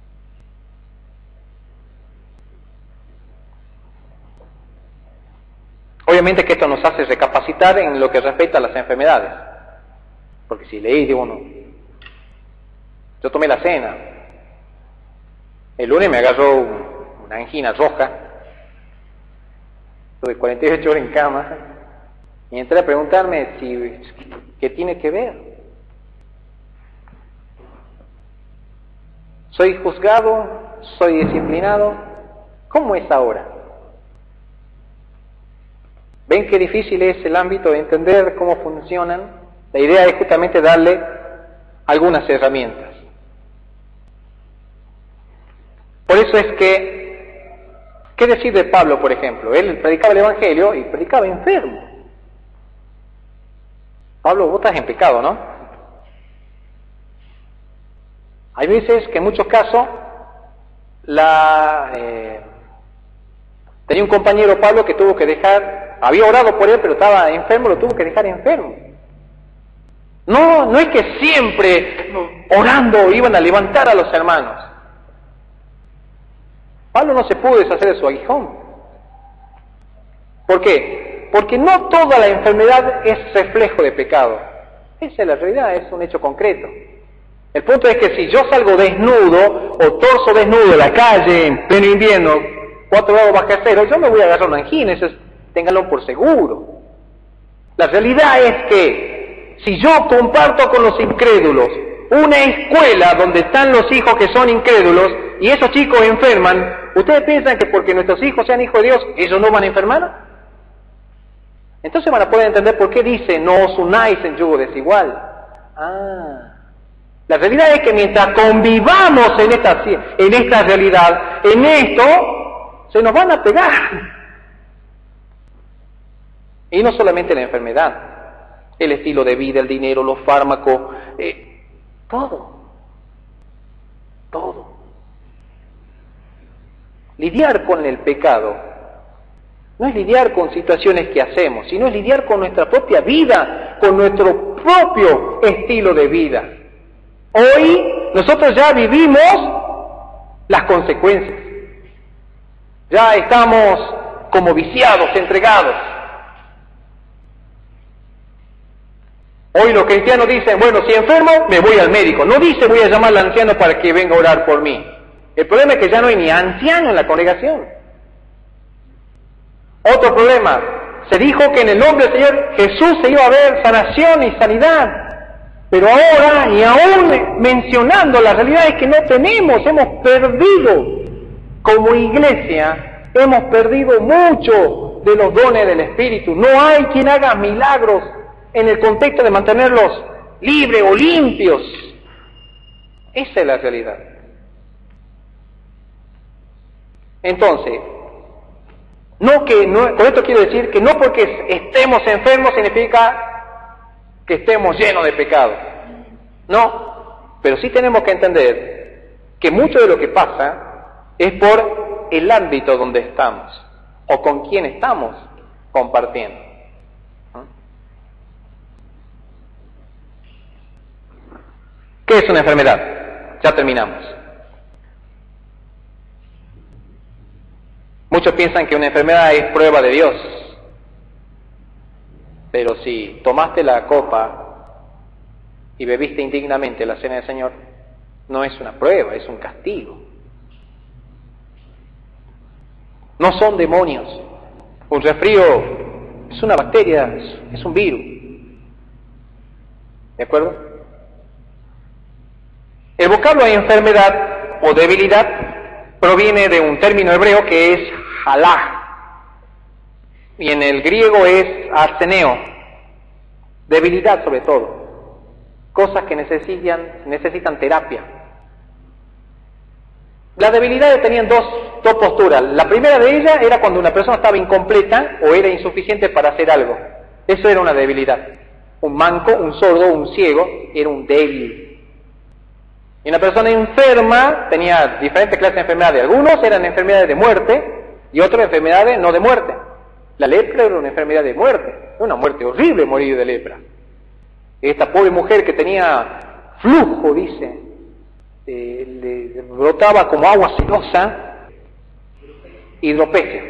Obviamente que esto nos hace recapacitar en lo que respecta a las enfermedades. Porque si leí de uno, yo tomé la cena, el lunes me agarró una angina roja, estuve 48 horas en cama, y entré a preguntarme qué tiene que ver. ¿Soy juzgado? ¿Soy disciplinado? ¿Cómo es ahora? ¿Ven qué difícil es el ámbito de entender cómo funcionan? La idea es justamente darle algunas herramientas. Por eso es que, ¿qué decir de Pablo, por ejemplo? Él predicaba el Evangelio y predicaba enfermo. Pablo, vos estás en pecado, ¿no? Hay veces que en muchos casos tenía un compañero Pablo que tuvo que dejar, había orado por él pero estaba enfermo, lo tuvo que dejar enfermo. No es que siempre orando iban a levantar a los hermanos. Pablo no se pudo deshacer de su aguijón. ¿Por qué? Porque no toda la enfermedad es reflejo de pecado. Esa es la realidad, es un hecho concreto. El punto es que si yo salgo desnudo o torso desnudo a la calle en pleno invierno, 4 grados bajo cero, yo me voy a agarrar una angina, eso ténganlo por seguro. La realidad es que si yo comparto con los incrédulos una escuela donde están los hijos que son incrédulos y esos chicos enferman, ¿ustedes piensan que porque nuestros hijos sean hijos de Dios, ellos no van a enfermar? Entonces van a poder entender por qué dice, no os unáis en yugo desigual. La realidad es que mientras convivamos en esta realidad, en esto, se nos van a pegar. Y no solamente la enfermedad, el estilo de vida, el dinero, los fármacos, todo. Lidiar con el pecado no es lidiar con situaciones que hacemos, sino es lidiar con nuestra propia vida, con nuestro propio estilo de vida. Hoy nosotros ya vivimos las consecuencias. Ya estamos como viciados, entregados. Hoy los cristianos dicen, bueno, si enfermo, me voy al médico. No dice, voy a llamar al anciano para que venga a orar por mí. El problema es que ya no hay ni anciano en la congregación. Otro problema, se dijo que en el nombre del Señor Jesús se iba a ver sanación y sanidad. Pero ahora, y aún mencionando, la realidad es que no tenemos, hemos perdido, como iglesia, hemos perdido mucho de los dones del Espíritu. No hay quien haga milagros en el contexto de mantenerlos libres o limpios. Esa es la realidad. Entonces, con esto quiero decir que no porque estemos enfermos significa que estemos llenos de pecado. No, pero sí tenemos que entender que mucho de lo que pasa es por el ámbito donde estamos o con quién estamos compartiendo. ¿Qué es una enfermedad? Ya terminamos. Muchos piensan que una enfermedad es prueba de Dios, pero si tomaste la copa y bebiste indignamente la cena del Señor, no es una prueba, es un castigo. No son demonios. Un resfrío es una bacteria, es un virus. ¿De acuerdo? El vocablo de enfermedad o debilidad proviene de un término hebreo que es halá, y en el griego es arseneo, debilidad sobre todo, cosas que necesitan terapia. Las debilidades tenían dos posturas. La primera de ellas era cuando una persona estaba incompleta o era insuficiente para hacer algo. Eso era una debilidad. Un manco, un sordo, un ciego era un débil. Y una persona enferma tenía diferentes clases de enfermedades. Algunos eran enfermedades de muerte y otras enfermedades no de muerte. La lepra era una enfermedad de muerte. Era una muerte horrible morir de lepra. Esta pobre mujer que tenía flujo, dice, le brotaba como agua celosa, hidropesia.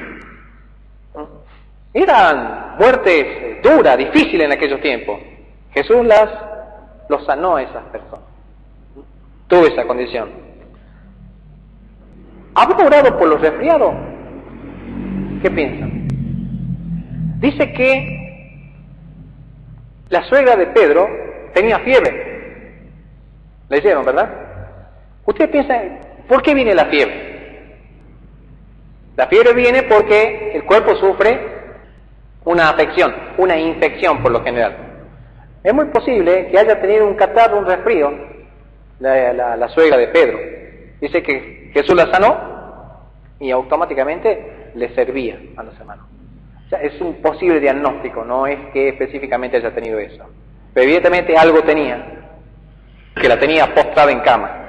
Eran muertes duras, difíciles en aquellos tiempos. Jesús los sanó a esas personas. Tuvo esa condición. ¿Habrá orado por los resfriados? ¿Qué piensan? Dice que la suegra de Pedro tenía fiebre. ¿Leyeron, verdad? Ustedes piensan, ¿por qué viene la fiebre? La fiebre viene porque el cuerpo sufre una afección, una infección por lo general. Es muy posible que haya tenido un catarro, un resfrío, la suegra de Pedro. Dice que Jesús la sanó y automáticamente le servía a los hermanos. O sea, es un posible diagnóstico, no es que específicamente haya tenido eso. Pero evidentemente algo tenía, que la tenía postrada en cama.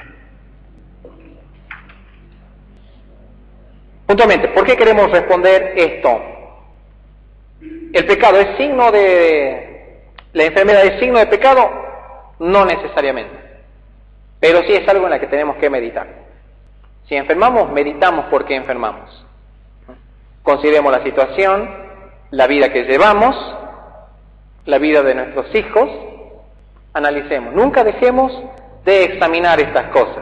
Puntualmente, ¿por qué queremos responder esto? ¿El pecado es signo de... ¿La enfermedad es signo de pecado? No necesariamente. Pero sí es algo en la que tenemos que meditar. Si enfermamos, meditamos por qué enfermamos. Consideremos la situación, la vida que llevamos, la vida de nuestros hijos, analicemos. Nunca dejemos de examinar estas cosas.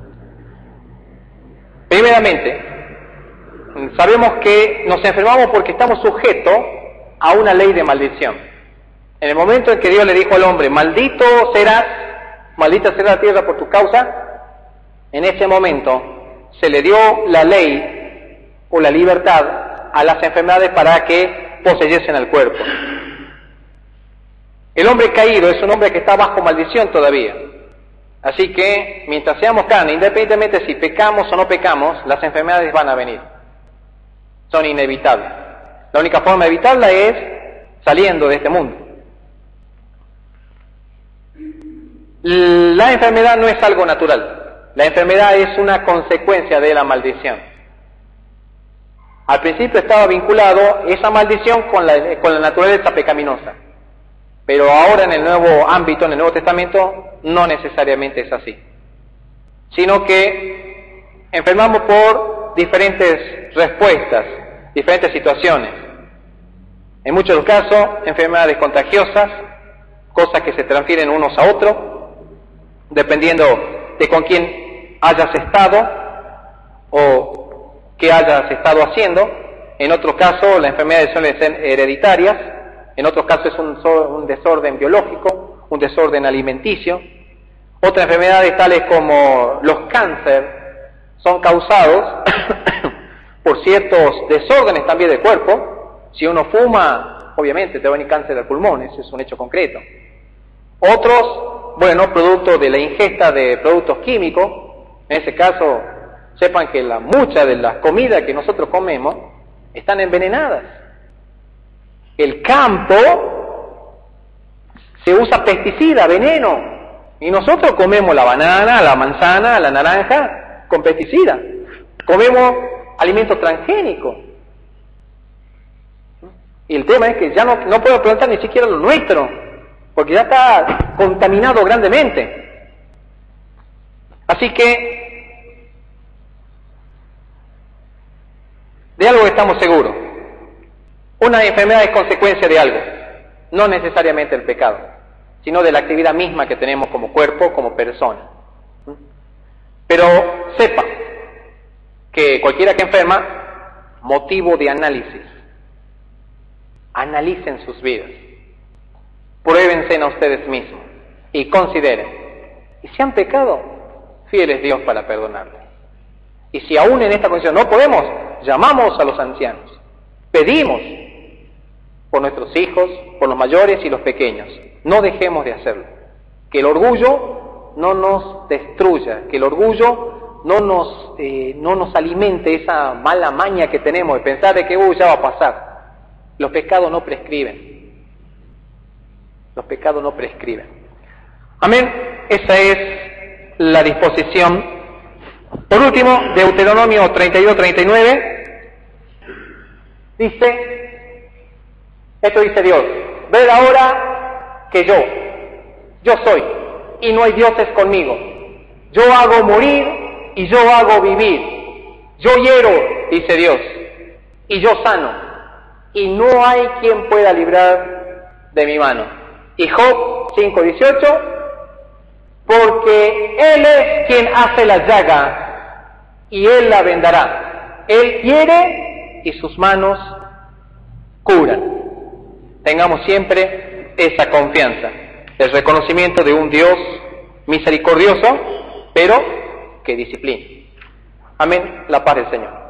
Primeramente, sabemos que nos enfermamos porque estamos sujetos a una ley de maldición. En el momento en que Dios le dijo al hombre, maldita será la tierra por tu causa, en ese momento se le dio la ley o la libertad a las enfermedades para que poseyesen al cuerpo. El hombre caído es un hombre que está bajo maldición todavía. Así que, mientras seamos carne, independientemente si pecamos o no pecamos, las enfermedades van a venir. Son inevitables. La única forma de evitarla es saliendo de este mundo. La enfermedad no es algo natural. La enfermedad es una consecuencia de la maldición. Al principio estaba vinculado esa maldición con la naturaleza pecaminosa. Pero ahora en el nuevo ámbito, en el Nuevo Testamento, no necesariamente es así. Sino que enfermamos por diferentes respuestas, diferentes situaciones. En muchos casos, enfermedades contagiosas, cosas que se transfieren unos a otros, dependiendo de con quién hayas estado o qué hayas estado haciendo. En otros casos, las enfermedades suelen ser hereditarias. En otros casos es un desorden biológico, un desorden alimenticio. Otras enfermedades tales como los cánceres son causados por ciertos desórdenes también del cuerpo. Si uno fuma, obviamente te va a venir cáncer de pulmón, eso es un hecho concreto. Otros, producto de la ingesta de productos químicos. En ese caso, sepan que muchas de las comidas que nosotros comemos están envenenadas. El campo se usa pesticida, veneno, y nosotros comemos la banana, la manzana, la naranja con pesticida. Comemos alimentos transgénicos. Y el tema es que ya no puedo plantar ni siquiera lo nuestro, porque ya está contaminado grandemente. Así que, de algo estamos seguros. Una enfermedad es consecuencia de algo, no necesariamente el pecado, sino de la actividad misma que tenemos como cuerpo, como persona. Pero sepa que cualquiera que enferma, motivo de análisis. Analicen sus vidas, pruébense a ustedes mismos y consideren. Y si han pecado, fiel es Dios para perdonarles. Y si aún en esta condición no podemos, llamamos a los ancianos, pedimos por nuestros hijos, por los mayores y los pequeños. No dejemos de hacerlo. Que el orgullo no nos destruya, que el orgullo no nos alimente esa mala maña que tenemos de pensar de que ya va a pasar. Los pecados no prescriben. Los pecados no prescriben. Amén. Esa es la disposición. Por último, Deuteronomio 32-39 dice: esto dice Dios, ved ahora que yo soy, y no hay dioses conmigo. Yo hago morir y yo hago vivir. Yo hiero, dice Dios, y yo sano, y no hay quien pueda librar de mi mano. Y Job 5:18, porque Él es quien hace la llaga, y Él la vendará. Él hiere y sus manos curan. Tengamos siempre esa confianza, el reconocimiento de un Dios misericordioso, pero que disciplina. Amén. La paz del Señor.